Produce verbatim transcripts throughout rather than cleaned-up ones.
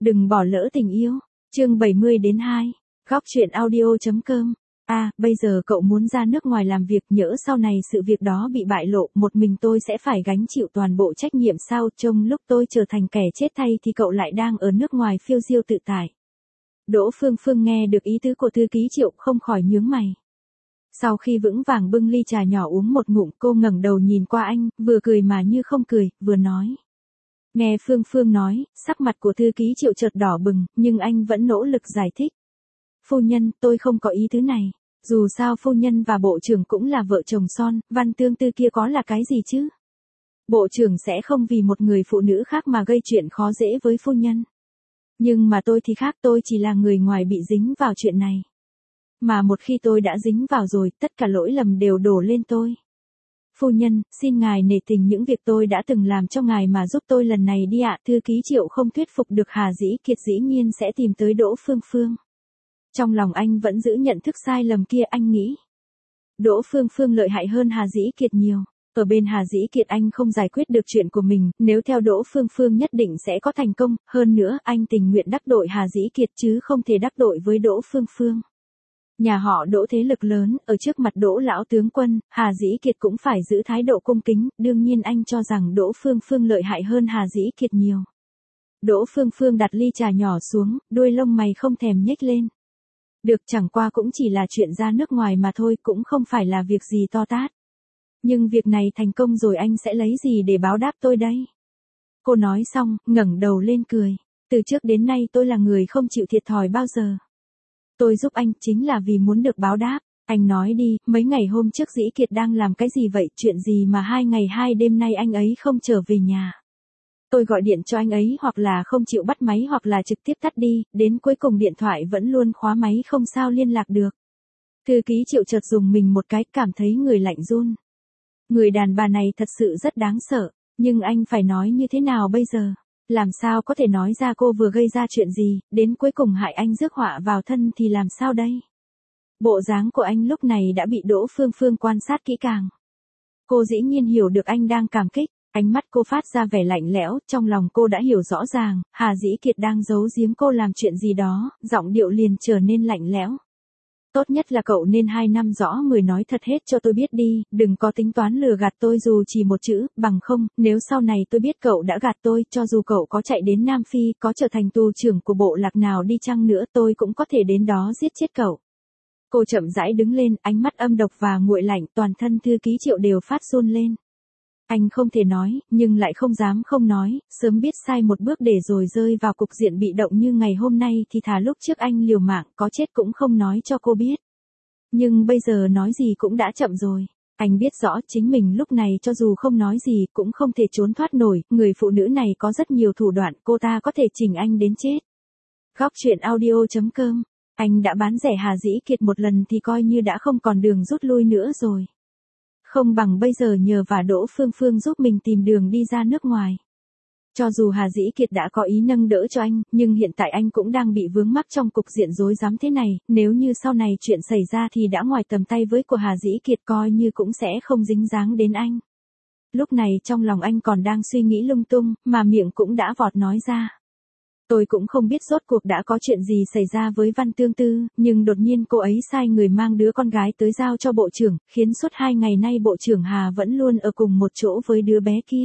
Đừng bỏ lỡ tình yêu. Chương bảy mươi đến hai. Góc truyện audio.com. À, bây giờ cậu muốn ra nước ngoài làm việc, nhỡ sau này sự việc đó bị bại lộ, một mình tôi sẽ phải gánh chịu toàn bộ trách nhiệm sao? Trong lúc tôi trở thành kẻ chết thay thì cậu lại đang ở nước ngoài phiêu diêu tự tại. Đỗ Phương Phương nghe được ý tứ của thư ký Triệu không khỏi nhướng mày. Sau khi vững vàng bưng ly trà nhỏ uống một ngụm, cô ngẩng đầu nhìn qua anh, vừa cười mà như không cười, vừa nói. Nghe Phương Phương nói, sắc mặt của thư ký Triệu chợt đỏ bừng, nhưng anh vẫn nỗ lực giải thích. Phu nhân, tôi không có ý tứ này. Dù sao phu nhân và bộ trưởng cũng là vợ chồng son, Văn Tương Tư kia có là cái gì chứ? Bộ trưởng sẽ không vì một người phụ nữ khác mà gây chuyện khó dễ với phu nhân. Nhưng mà tôi thì khác, tôi chỉ là người ngoài bị dính vào chuyện này. Mà một khi tôi đã dính vào rồi, tất cả lỗi lầm đều đổ lên tôi. Phu nhân, xin ngài nể tình những việc tôi đã từng làm cho ngài mà giúp tôi lần này đi ạ. Thư ký Triệu không thuyết phục được Hà Dĩ Kiệt, dĩ nhiên sẽ tìm tới Đỗ Phương Phương. Trong lòng anh vẫn giữ nhận thức sai lầm kia, anh nghĩ. Đỗ Phương Phương lợi hại hơn Hà Dĩ Kiệt nhiều. Ở bên Hà Dĩ Kiệt anh không giải quyết được chuyện của mình, nếu theo Đỗ Phương Phương nhất định sẽ có thành công, hơn nữa anh tình nguyện đắc tội Hà Dĩ Kiệt chứ không thể đắc tội với Đỗ Phương Phương. Nhà họ Đỗ thế lực lớn, ở trước mặt Đỗ lão tướng quân, Hà Dĩ Kiệt cũng phải giữ thái độ cung kính, đương nhiên anh cho rằng Đỗ Phương Phương lợi hại hơn Hà Dĩ Kiệt nhiều. Đỗ Phương Phương đặt ly trà nhỏ xuống, đuôi lông mày không thèm nhếch lên. Được, chẳng qua cũng chỉ là chuyện ra nước ngoài mà thôi, cũng không phải là việc gì to tát. Nhưng việc này thành công rồi anh sẽ lấy gì để báo đáp tôi đây? Cô nói xong, ngẩng đầu lên cười. Từ trước đến nay tôi là người không chịu thiệt thòi bao giờ. Tôi giúp anh chính là vì muốn được báo đáp. Anh nói đi, mấy ngày hôm trước Dĩ Kiệt đang làm cái gì vậy? Chuyện gì mà hai ngày hai đêm nay anh ấy không trở về nhà? Tôi gọi điện cho anh ấy hoặc là không chịu bắt máy hoặc là trực tiếp tắt đi, đến cuối cùng điện thoại vẫn luôn khóa máy, không sao liên lạc được. Thư ký Triệu chợt dùng mình một cái, cảm thấy người lạnh run. Người đàn bà này thật sự rất đáng sợ, nhưng anh phải nói như thế nào bây giờ? Làm sao có thể nói ra cô vừa gây ra chuyện gì, đến cuối cùng hại anh rước họa vào thân thì làm sao đây? Bộ dáng của anh lúc này đã bị Đỗ Phương Phương quan sát kỹ càng. Cô dĩ nhiên hiểu được anh đang cảm kích. Ánh mắt cô phát ra vẻ lạnh lẽo, trong lòng cô đã hiểu rõ ràng, Hà Dĩ Kiệt đang giấu giếm cô làm chuyện gì đó, giọng điệu liền trở nên lạnh lẽo. Tốt nhất là cậu nên hai năm rõ mười nói thật hết cho tôi biết đi, đừng có tính toán lừa gạt tôi dù chỉ một chữ, bằng không, nếu sau này tôi biết cậu đã gạt tôi, cho dù cậu có chạy đến Nam Phi, có trở thành tù trưởng của bộ lạc nào đi chăng nữa, tôi cũng có thể đến đó giết chết cậu. Cô chậm rãi đứng lên, ánh mắt âm độc và nguội lạnh, toàn thân thư ký Triệu đều phát run lên. Anh không thể nói, nhưng lại không dám không nói, sớm biết sai một bước để rồi rơi vào cục diện bị động như ngày hôm nay thì thà lúc trước anh liều mạng, có chết cũng không nói cho cô biết. Nhưng bây giờ nói gì cũng đã chậm rồi. Anh biết rõ chính mình lúc này cho dù không nói gì cũng không thể trốn thoát nổi, người phụ nữ này có rất nhiều thủ đoạn, cô ta có thể chỉnh anh đến chết. Góc truyện audio.com. Anh đã bán rẻ Hà Dĩ Kiệt một lần thì coi như đã không còn đường rút lui nữa rồi. Không bằng bây giờ nhờ và Đỗ Phương Phương giúp mình tìm đường đi ra nước ngoài. Cho dù Hà Dĩ Kiệt đã có ý nâng đỡ cho anh, nhưng hiện tại anh cũng đang bị vướng mắc trong cục diện rối rắm thế này, nếu như sau này chuyện xảy ra thì đã ngoài tầm tay với của Hà Dĩ Kiệt, coi như cũng sẽ không dính dáng đến anh. Lúc này trong lòng anh còn đang suy nghĩ lung tung, mà miệng cũng đã vọt nói ra. Tôi cũng không biết rốt cuộc đã có chuyện gì xảy ra với Văn Tương Tư, nhưng đột nhiên cô ấy sai người mang đứa con gái tới giao cho bộ trưởng, khiến suốt hai ngày nay bộ trưởng Hà vẫn luôn ở cùng một chỗ với đứa bé kia.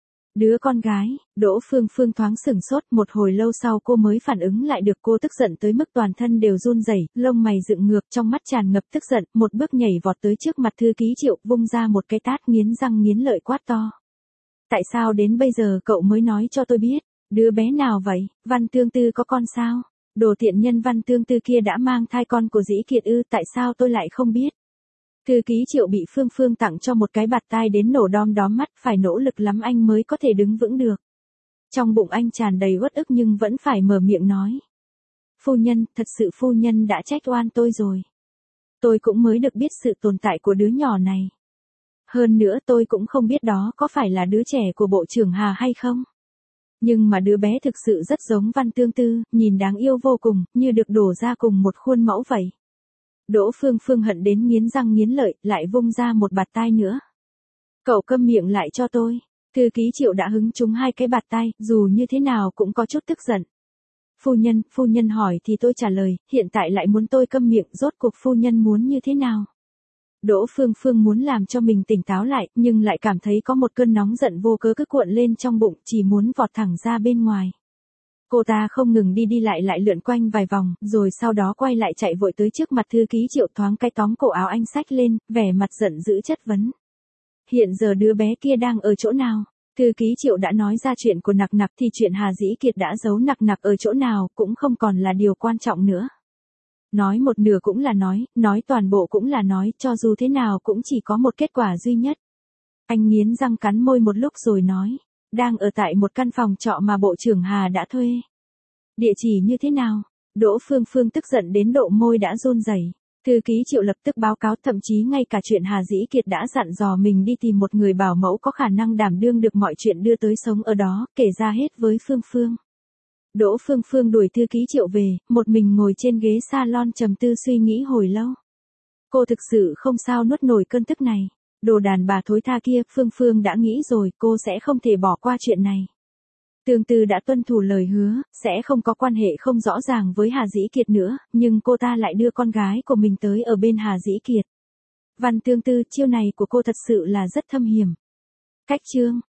Đứa con gái, Đỗ Phương Phương thoáng sửng sốt, một hồi lâu sau cô mới phản ứng lại được, cô tức giận tới mức toàn thân đều run rẩy, lông mày dựng ngược, trong mắt tràn ngập tức giận, một bước nhảy vọt tới trước mặt thư ký Triệu, vung ra một cái tát, nghiến răng nghiến lợi quát to. Tại sao đến bây giờ cậu mới nói cho tôi biết? Đứa bé nào vậy? Văn Tương Tư có con sao? Đồ tiện nhân, Văn Tương Tư kia đã mang thai con của Dĩ Kiệt ư? Tại sao tôi lại không biết? Thư ký Triệu bị Phương Phương tặng cho một cái bạt tai đến nổ đom đóm mắt, phải nỗ lực lắm anh mới có thể đứng vững được. Trong bụng anh tràn đầy uất ức nhưng vẫn phải mở miệng nói. Phu nhân, thật sự phu nhân đã trách oan tôi rồi. Tôi cũng mới được biết sự tồn tại của đứa nhỏ này. Hơn nữa tôi cũng không biết đó có phải là đứa trẻ của bộ trưởng Hà hay không. Nhưng mà đứa bé thực sự rất giống Văn Tương Tư, nhìn đáng yêu vô cùng, như được đổ ra cùng một khuôn mẫu vậy. Đỗ Phương Phương hận đến nghiến răng nghiến lợi, lại vung ra một bạt tai nữa. Cậu câm miệng lại cho tôi. Thư ký Triệu đã hứng trúng hai cái bạt tai, dù như thế nào cũng có chút tức giận. Phu nhân, phu nhân hỏi thì tôi trả lời, hiện tại lại muốn tôi câm miệng, rốt cuộc phu nhân muốn như thế nào? Đỗ Phương Phương muốn làm cho mình tỉnh táo lại, nhưng lại cảm thấy có một cơn nóng giận vô cớ cứ cuộn lên trong bụng, chỉ muốn vọt thẳng ra bên ngoài. Cô ta không ngừng đi đi lại lại lượn quanh vài vòng, rồi sau đó quay lại chạy vội tới trước mặt thư ký Triệu, thoáng cái tóm cổ áo anh xách lên, vẻ mặt giận dữ chất vấn. Hiện giờ đứa bé kia đang ở chỗ nào? Thư ký Triệu đã nói ra chuyện của Nặc Nặc thì chuyện Hà Dĩ Kiệt đã giấu Nặc Nặc ở chỗ nào cũng không còn là điều quan trọng nữa. Nói một nửa cũng là nói, nói toàn bộ cũng là nói, cho dù thế nào cũng chỉ có một kết quả duy nhất. Anh nghiến răng cắn môi một lúc rồi nói, đang ở tại một căn phòng trọ mà Bộ trưởng Hà đã thuê. Địa chỉ như thế nào? Đỗ Phương Phương tức giận đến độ môi đã run rẩy. Thư ký Triệu lập tức báo cáo, thậm chí ngay cả chuyện Hà Dĩ Kiệt đã dặn dò mình đi tìm một người bảo mẫu có khả năng đảm đương được mọi chuyện đưa tới sống ở đó, kể ra hết với Phương Phương. Đỗ Phương Phương đuổi thư ký Triệu về, một mình ngồi trên ghế salon trầm tư suy nghĩ hồi lâu. Cô thực sự không sao nuốt nổi cơn tức này. Đồ đàn bà thối tha kia, Phương Phương đã nghĩ rồi, cô sẽ không thể bỏ qua chuyện này. Tương Tư đã tuân thủ lời hứa, sẽ không có quan hệ không rõ ràng với Hà Dĩ Kiệt nữa, nhưng cô ta lại đưa con gái của mình tới ở bên Hà Dĩ Kiệt. Văn Tương Tư, chiêu này của cô thật sự là rất thâm hiểm. Cách chương